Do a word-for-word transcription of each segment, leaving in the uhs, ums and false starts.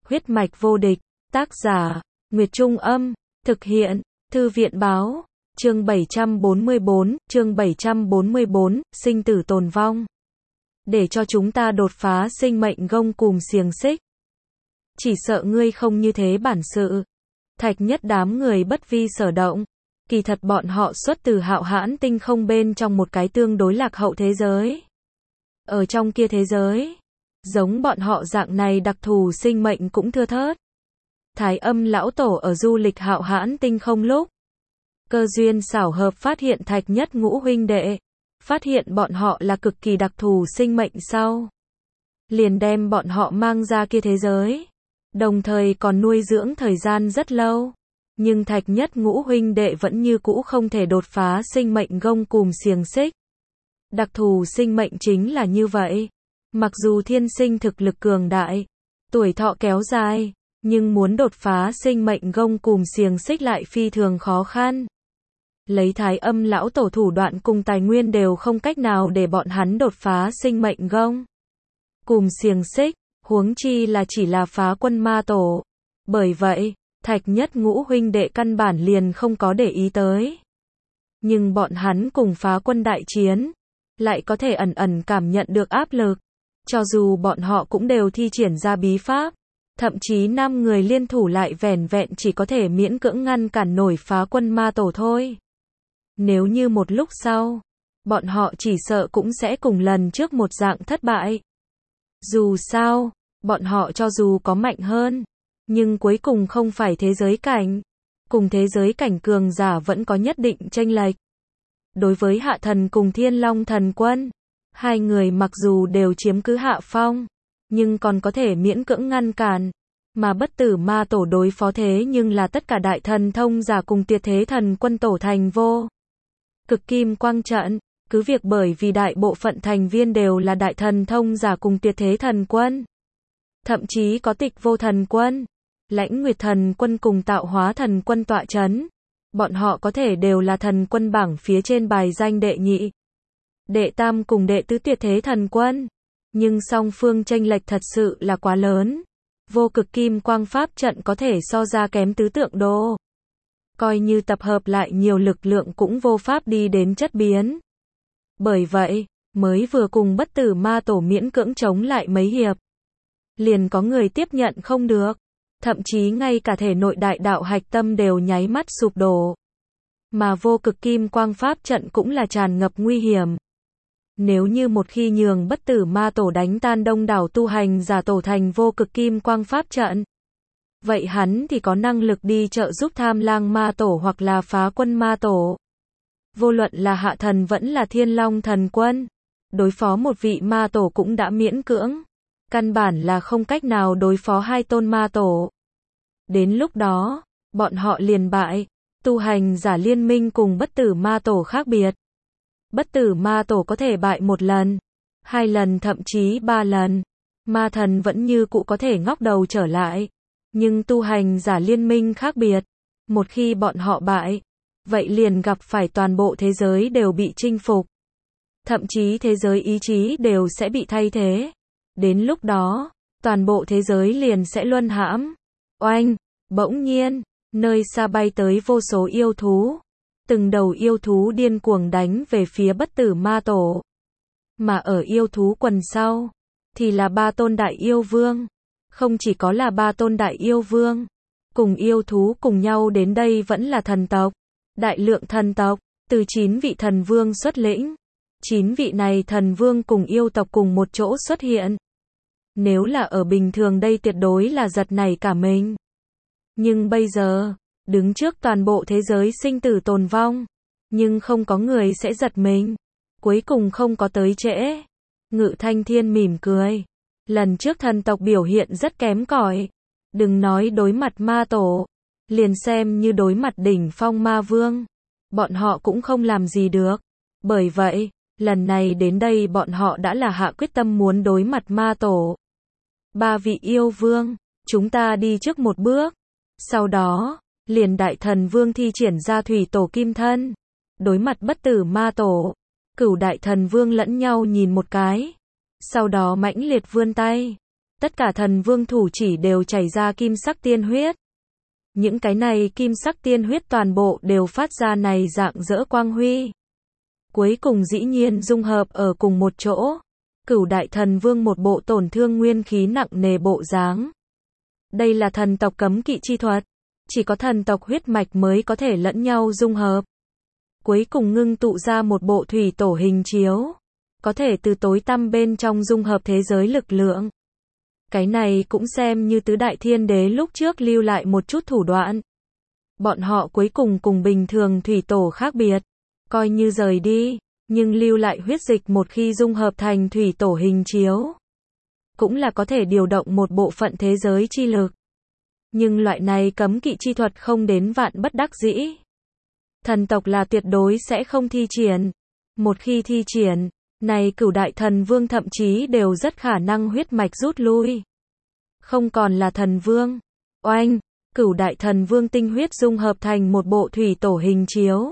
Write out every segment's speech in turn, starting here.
Huyết mạch vô địch, tác giả, Nguyệt Trung Âm, thực hiện, Thư viện Báo, chương bảy trăm bốn mươi bốn, chương bảy trăm bốn mươi bốn, sinh tử tồn vong. Để cho chúng ta đột phá sinh mệnh gông cùm xiềng xích. Chỉ sợ ngươi không như thế bản sự. Thạch Nhất đám người bất vi sở động. Kỳ thật bọn họ xuất từ hạo hãn tinh không bên trong một cái tương đối lạc hậu thế giới. Ở trong kia thế giới, giống bọn họ dạng này đặc thù sinh mệnh cũng thưa thớt. Thái Âm lão tổ ở du lịch hạo hãn tinh không lúc, cơ duyên xảo hợp phát hiện Thạch Nhất ngũ huynh đệ, phát hiện bọn họ là cực kỳ đặc thù sinh mệnh sau, liền đem bọn họ mang ra kia thế giới, đồng thời còn nuôi dưỡng thời gian rất lâu. Nhưng Thạch Nhất ngũ huynh đệ vẫn như cũ không thể đột phá sinh mệnh gông cùm xiềng xích. Đặc thù sinh mệnh chính là như vậy. Mặc dù thiên sinh thực lực cường đại, tuổi thọ kéo dài, nhưng muốn đột phá sinh mệnh gông cùm xiềng xích lại phi thường khó khăn. Lấy Thái Âm lão tổ thủ đoạn cùng tài nguyên đều không cách nào để bọn hắn đột phá sinh mệnh gông cùm xiềng xích, huống chi là chỉ là phá quân ma tổ. Bởi vậy, Thạch Nhất ngũ huynh đệ căn bản liền không có để ý tới. Nhưng bọn hắn cùng phá quân đại chiến, lại có thể ẩn ẩn cảm nhận được áp lực. Cho dù bọn họ cũng đều thi triển ra bí pháp, thậm chí năm người liên thủ lại vẻn vẹn chỉ có thể miễn cưỡng ngăn cản nổi phá quân ma tổ thôi. Nếu như một lúc sau, bọn họ chỉ sợ cũng sẽ cùng lần trước một dạng thất bại. Dù sao, bọn họ cho dù có mạnh hơn, nhưng cuối cùng không phải thế giới cảnh. Cùng thế giới cảnh cường giả vẫn có nhất định chênh lệch. Đối với Hạ Thần cùng Thiên Long Thần Quân, hai người mặc dù đều chiếm cứ hạ phong, nhưng còn có thể miễn cưỡng ngăn cản. Mà bất tử ma tổ đối phó thế nhưng là tất cả đại thần thông giả cùng tuyệt thế thần quân tổ thành vô cực kim quang trận. Cứ việc bởi vì đại bộ phận thành viên đều là đại thần thông giả cùng tuyệt thế thần quân. Thậm chí có tịch vô thần quân, lãnh nguyệt thần quân cùng tạo hóa thần quân tọa chấn. Bọn họ có thể đều là thần quân bảng phía trên bài danh đệ nhị, đệ tam cùng đệ tứ tuyệt thế thần quân. Nhưng song phương chênh lệch thật sự là quá lớn. Vô cực kim quang pháp trận có thể so ra kém tứ tượng đô. Coi như tập hợp lại nhiều lực lượng cũng vô pháp đi đến chất biến. Bởi vậy, mới vừa cùng bất tử ma tổ miễn cưỡng chống lại mấy hiệp, liền có người tiếp nhận không được. Thậm chí ngay cả thể nội đại đạo hạch tâm đều nháy mắt sụp đổ. Mà vô cực kim quang pháp trận cũng là tràn ngập nguy hiểm. Nếu như một khi nhường bất tử ma tổ đánh tan đông đảo tu hành giả tổ thành vô cực kim quang pháp trận, vậy hắn thì có năng lực đi trợ giúp tham lang ma tổ hoặc là phá quân ma tổ. Vô luận là Hạ Thần vẫn là Thiên Long Thần Quân, đối phó một vị ma tổ cũng đã miễn cưỡng. Căn bản là không cách nào đối phó hai tôn ma tổ. Đến lúc đó, bọn họ liền bại. Tu hành giả liên minh cùng bất tử ma tổ khác biệt. Bất tử ma tổ có thể bại một lần, hai lần thậm chí ba lần. Ma thần vẫn như cũ có thể ngóc đầu trở lại. Nhưng tu hành giả liên minh khác biệt. Một khi bọn họ bại, vậy liền gặp phải toàn bộ thế giới đều bị chinh phục. Thậm chí thế giới ý chí đều sẽ bị thay thế. Đến lúc đó, toàn bộ thế giới liền sẽ luân hãm. Oanh, bỗng nhiên, nơi xa bay tới vô số yêu thú. Từng đầu yêu thú điên cuồng đánh về phía bất tử ma tổ. Mà ở yêu thú quần sau, thì là ba tôn đại yêu vương. Không chỉ có là ba tôn đại yêu vương, cùng yêu thú cùng nhau đến đây vẫn là thần tộc. Đại lượng thần tộc, từ chín vị thần vương xuất lĩnh. Chín vị này thần vương cùng yêu tộc cùng một chỗ xuất hiện. Nếu là ở bình thường đây tuyệt đối là giật nảy cả mình. Nhưng bây giờ, đứng trước toàn bộ thế giới sinh tử tồn vong, nhưng không có người sẽ giật mình. Cuối cùng không có tới trễ. Ngự Thanh Thiên mỉm cười. Lần trước thần tộc biểu hiện rất kém cỏi. Đừng nói đối mặt ma tổ, liền xem như đối mặt đỉnh phong ma vương, bọn họ cũng không làm gì được. Bởi vậy, lần này đến đây bọn họ đã là hạ quyết tâm muốn đối mặt ma tổ. Ba vị yêu vương, chúng ta đi trước một bước. Sau đó, liền đại thần vương thi triển ra thủy tổ kim thân. Đối mặt bất tử ma tổ, cửu đại thần vương lẫn nhau nhìn một cái. Sau đó mãnh liệt vươn tay. Tất cả thần vương thủ chỉ đều chảy ra kim sắc tiên huyết. Những cái này kim sắc tiên huyết toàn bộ đều phát ra này dạng dỡ quang huy. Cuối cùng dĩ nhiên dung hợp ở cùng một chỗ. Cửu đại thần vương một bộ tổn thương nguyên khí nặng nề bộ dáng. Đây là thần tộc cấm kỵ chi thuật. Chỉ có thần tộc huyết mạch mới có thể lẫn nhau dung hợp. Cuối cùng ngưng tụ ra một bộ thủy tổ hình chiếu. Có thể từ tối tăm bên trong dung hợp thế giới lực lượng. Cái này cũng xem như tứ đại thiên đế lúc trước lưu lại một chút thủ đoạn. Bọn họ cuối cùng cùng bình thường thủy tổ khác biệt. Coi như rời đi, nhưng lưu lại huyết dịch một khi dung hợp thành thủy tổ hình chiếu. Cũng là có thể điều động một bộ phận thế giới chi lực. Nhưng loại này cấm kỵ chi thuật không đến vạn bất đắc dĩ. Thần tộc là tuyệt đối sẽ không thi triển. Một khi thi triển, này cửu đại thần vương thậm chí đều rất khả năng huyết mạch rút lui. Không còn là thần vương. Oanh, cửu đại thần vương tinh huyết dung hợp thành một bộ thủy tổ hình chiếu.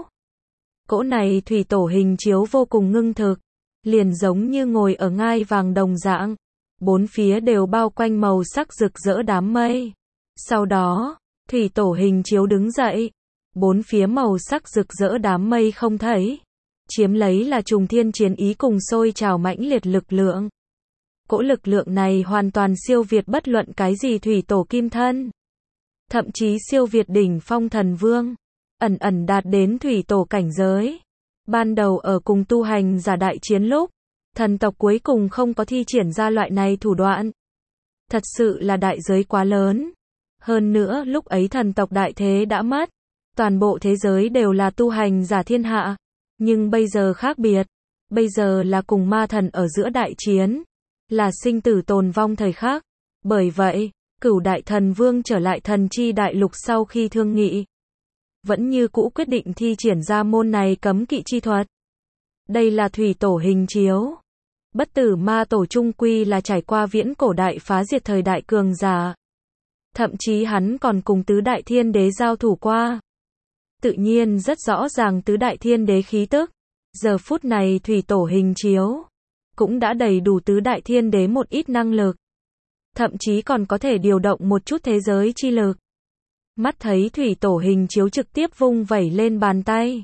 Cỗ này thủy tổ hình chiếu vô cùng ngưng thực. Liền giống như ngồi ở ngai vàng đồng dạng. Bốn phía đều bao quanh màu sắc rực rỡ đám mây. Sau đó, thủy tổ hình chiếu đứng dậy. Bốn phía màu sắc rực rỡ đám mây không thấy. Chiếm lấy là trùng thiên chiến ý cùng sôi trào mãnh liệt lực lượng. Cỗ lực lượng này hoàn toàn siêu việt bất luận cái gì thủy tổ kim thân. Thậm chí siêu việt đỉnh phong thần vương. Ẩn ẩn đạt đến thủy tổ cảnh giới. Ban đầu ở cùng tu hành giả đại chiến lúc, thần tộc cuối cùng không có thi triển ra loại này thủ đoạn. Thật sự là đại giới quá lớn. Hơn nữa lúc ấy thần tộc đại thế đã mất. Toàn bộ thế giới đều là tu hành giả thiên hạ. Nhưng bây giờ khác biệt. Bây giờ là cùng ma thần ở giữa đại chiến. Là sinh tử tồn vong thời khắc. Bởi vậy, cửu đại thần vương trở lại thần chi đại lục sau khi thương nghị. Vẫn như cũ quyết định thi triển ra môn này cấm kỵ chi thuật. Đây là thủy tổ hình chiếu. Bất tử ma tổ trung quy là trải qua viễn cổ đại phá diệt thời đại cường giả. Thậm chí hắn còn cùng tứ đại thiên đế giao thủ qua. Tự nhiên rất rõ ràng tứ đại thiên đế khí tức. Giờ phút này thủy tổ hình chiếu cũng đã đầy đủ tứ đại thiên đế một ít năng lực. Thậm chí còn có thể điều động một chút thế giới chi lực. Mắt thấy thủy tổ hình chiếu trực tiếp vung vẩy lên bàn tay.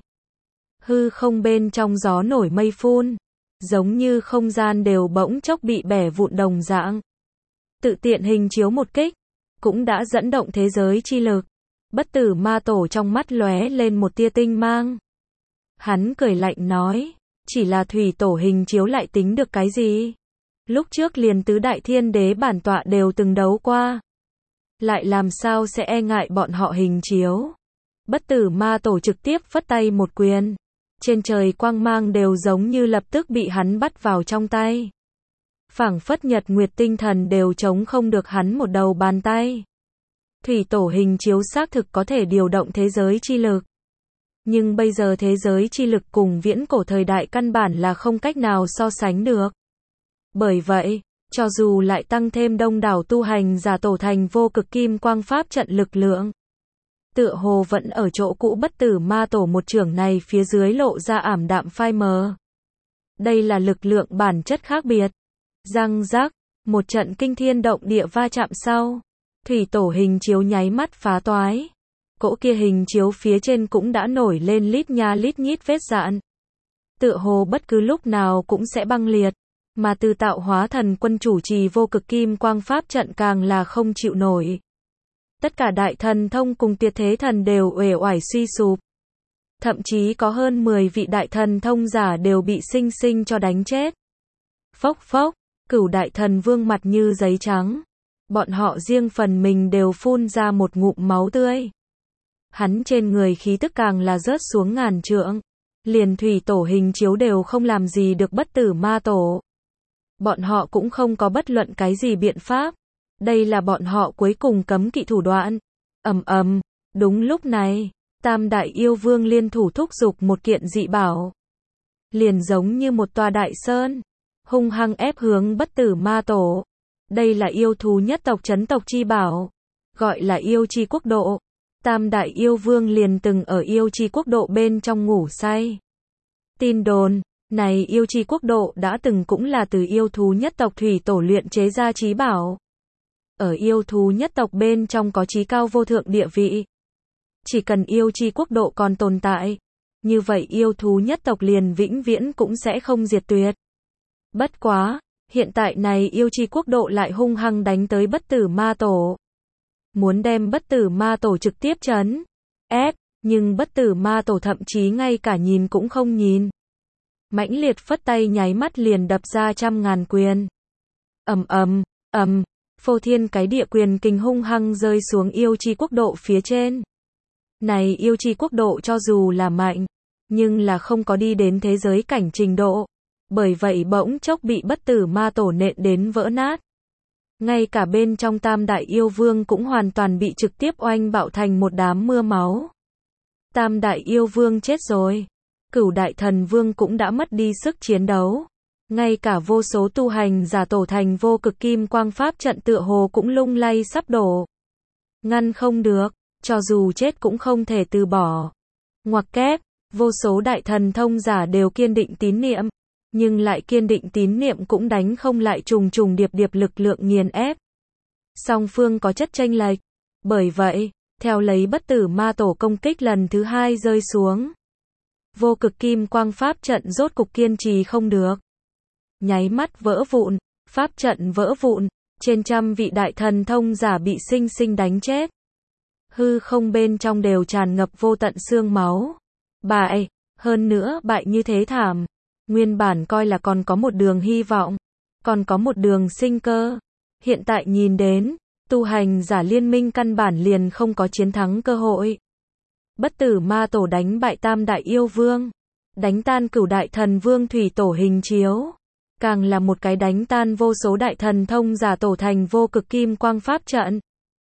Hư không bên trong gió nổi mây phun. Giống như không gian đều bỗng chốc bị bẻ vụn đồng dạng. Tự tiện hình chiếu một kích. Cũng đã dẫn động thế giới chi lực. Bất tử ma tổ trong mắt lóe lên một tia tinh mang. Hắn cười lạnh nói. Chỉ là thủy tổ hình chiếu lại tính được cái gì? Lúc trước liền tứ đại thiên đế bản tọa đều từng đấu qua. Lại làm sao sẽ e ngại bọn họ hình chiếu? Bất tử ma tổ trực tiếp phất tay một quyền. Trên trời quang mang đều giống như lập tức bị hắn bắt vào trong tay. Phảng phất nhật nguyệt tinh thần đều chống không được hắn một đầu bàn tay. Thủy tổ hình chiếu xác thực có thể điều động thế giới chi lực. Nhưng bây giờ thế giới chi lực cùng viễn cổ thời đại căn bản là không cách nào so sánh được. Bởi vậy, cho dù lại tăng thêm đông đảo tu hành giả tổ thành vô cực kim quang pháp trận lực lượng. Tựa hồ vẫn ở chỗ cũ bất tử ma tổ một trưởng này phía dưới lộ ra ảm đạm phai mờ. Đây là lực lượng bản chất khác biệt. Răng rắc, một trận kinh thiên động địa va chạm sau. Thủy tổ hình chiếu nháy mắt phá toái. Cỗ kia hình chiếu phía trên cũng đã nổi lên lít nha lít nhít vết dạn. Tựa hồ bất cứ lúc nào cũng sẽ băng liệt. Mà từ tạo hóa thần quân chủ trì vô cực kim quang pháp trận càng là không chịu nổi. Tất cả đại thần thông cùng tuyệt thế thần đều uể oải suy sụp. Thậm chí có hơn mười vị đại thần thông giả đều bị sinh sinh cho đánh chết. Phốc phốc, cửu đại thần vương mặt như giấy trắng. Bọn họ riêng phần mình đều phun ra một ngụm máu tươi. Hắn trên người khí tức càng là rớt xuống ngàn trượng. Liền thủy tổ hình chiếu đều không làm gì được bất tử ma tổ. Bọn họ cũng không có bất luận cái gì biện pháp. Đây là bọn họ cuối cùng cấm kỵ thủ đoạn. Ầm ầm, đúng lúc này, Tam đại yêu vương liên thủ thúc giục một kiện dị bảo. Liền giống như một tòa đại sơn, hung hăng ép hướng bất tử ma tổ. Đây là yêu thú nhất tộc chấn tộc chi bảo, gọi là yêu chi quốc độ. Tam đại yêu vương liền từng ở yêu chi quốc độ bên trong ngủ say. Tin đồn, này yêu chi quốc độ đã từng cũng là từ yêu thú nhất tộc thủy tổ luyện chế ra chí bảo. ở yêu thú nhất tộc bên trong có chí cao vô thượng địa vị. Chỉ cần yêu chi quốc độ còn tồn tại, như vậy yêu thú nhất tộc liền vĩnh viễn cũng sẽ không diệt tuyệt. Bất quá, hiện tại này yêu chi quốc độ lại hung hăng đánh tới bất tử ma tổ. Muốn đem bất tử ma tổ trực tiếp trấn ép, nhưng bất tử ma tổ thậm chí ngay cả nhìn cũng không nhìn. Mãnh liệt phất tay nháy mắt liền đập ra trăm ngàn quyền. Ầm ầm, ầm, phô thiên cái địa quyền kình hung hăng rơi xuống yêu chi quốc độ phía trên. Này yêu chi quốc độ cho dù là mạnh, nhưng là không có đi đến thế giới cảnh trình độ. Bởi vậy bỗng chốc bị bất tử ma tổ nện đến vỡ nát. Ngay cả bên trong tam đại yêu vương cũng hoàn toàn bị trực tiếp oanh bạo thành một đám mưa máu. Tam đại yêu vương chết rồi. Cửu đại thần vương cũng đã mất đi sức chiến đấu. Ngay cả vô số tu hành giả tổ thành vô cực kim quang pháp trận tựa hồ cũng lung lay sắp đổ. Ngăn không được, cho dù chết cũng không thể từ bỏ. Ngoặc kép, vô số đại thần thông giả đều kiên định tín niệm. Nhưng lại kiên định tín niệm cũng đánh không lại trùng trùng điệp điệp lực lượng nghiền ép. Song phương có chất chênh lệch. Bởi vậy, theo lấy bất tử ma tổ công kích lần thứ hai rơi xuống. Vô cực kim quang pháp trận rốt cục kiên trì không được. Nháy mắt vỡ vụn, pháp trận vỡ vụn, trên trăm vị đại thần thông giả bị sinh sinh đánh chết. Hư không bên trong đều tràn ngập vô tận xương máu. Bại, hơn nữa bại như thế thảm. Nguyên bản coi là còn có một đường hy vọng, còn có một đường sinh cơ. Hiện tại nhìn đến, tu hành giả liên minh căn bản liền không có chiến thắng cơ hội. Bất tử ma tổ đánh bại tam đại yêu vương, đánh tan cửu đại thần vương thủy tổ hình chiếu, càng là một cái đánh tan vô số đại thần thông giả tổ thành vô cực kim quang pháp trận.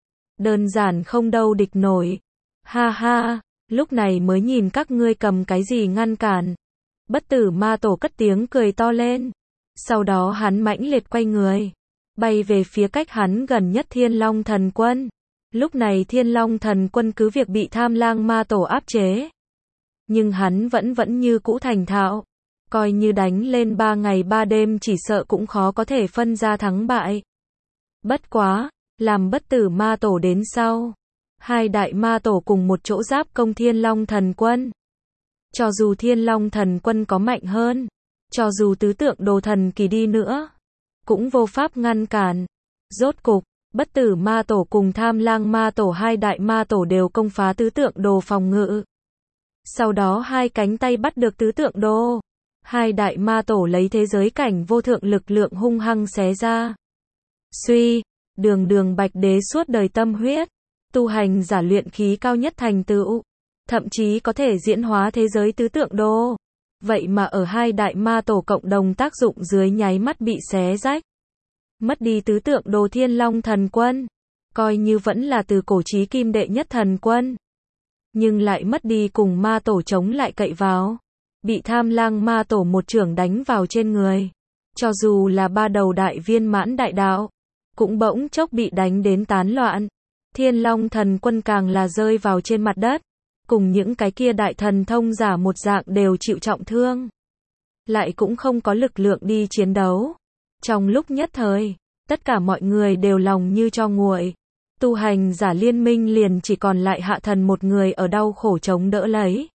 Đơn giản không đâu địch nổi. Ha ha, lúc này mới nhìn các ngươi cầm cái gì ngăn cản. Bất tử ma tổ cất tiếng cười to lên. Sau đó hắn mãnh liệt quay người, bay về phía cách hắn gần nhất Thiên Long Thần Quân. Lúc này Thiên Long Thần Quân cứ việc bị Tham Lang ma tổ áp chế. Nhưng hắn vẫn vẫn như cũ thành thạo. Coi như đánh lên ba ngày ba đêm chỉ sợ cũng khó có thể phân ra thắng bại. Bất quá, làm bất tử ma tổ đến sau. Hai đại ma tổ cùng một chỗ giáp công Thiên Long Thần Quân. Cho dù Thiên Long Thần Quân có mạnh hơn, cho dù tứ tượng đồ thần kỳ đi nữa, cũng vô pháp ngăn cản. Rốt cục, bất tử ma tổ cùng Tham Lang ma tổ hai đại ma tổ đều công phá tứ tượng đồ phòng ngự. Sau đó hai cánh tay bắt được tứ tượng đồ. Hai đại ma tổ lấy thế giới cảnh vô thượng lực lượng hung hăng xé ra. Suy, đường đường bạch đế suốt đời tâm huyết, tu hành giả luyện khí cao nhất thành tựu. Thậm chí có thể diễn hóa thế giới tứ tượng đồ. Vậy mà ở hai đại ma tổ cộng đồng tác dụng dưới nháy mắt bị xé rách. Mất đi tứ tượng đồ Thiên Long Thần Quân. Coi như vẫn là từ cổ chí kim đệ nhất thần quân. Nhưng lại mất đi cùng ma tổ chống lại cậy vào. Bị Tham Lang ma tổ một chưởng đánh vào trên người. Cho dù là ba đầu đại viên mãn đại đạo, cũng bỗng chốc bị đánh đến tán loạn. Thiên Long Thần Quân càng là rơi vào trên mặt đất. Cùng những cái kia đại thần thông giả một dạng đều chịu trọng thương. Lại cũng không có lực lượng đi chiến đấu. Trong lúc nhất thời, tất cả mọi người đều lòng như cho nguội. Tu hành giả liên minh liền chỉ còn lại hạ thần một người ở đau khổ chống đỡ lấy.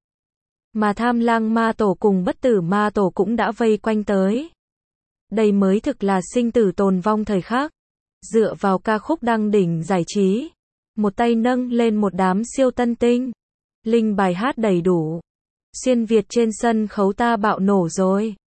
Mà Tham Lang ma tổ cùng bất tử ma tổ cũng đã vây quanh tới. Đây mới thực là sinh tử tồn vong thời khắc. Dựa vào ca khúc đăng đỉnh giải trí. Một tay nâng lên một đám siêu tân tinh. Linh bài hát đầy đủ. Xuyên Việt trên sân khấu ta bạo nổ rồi.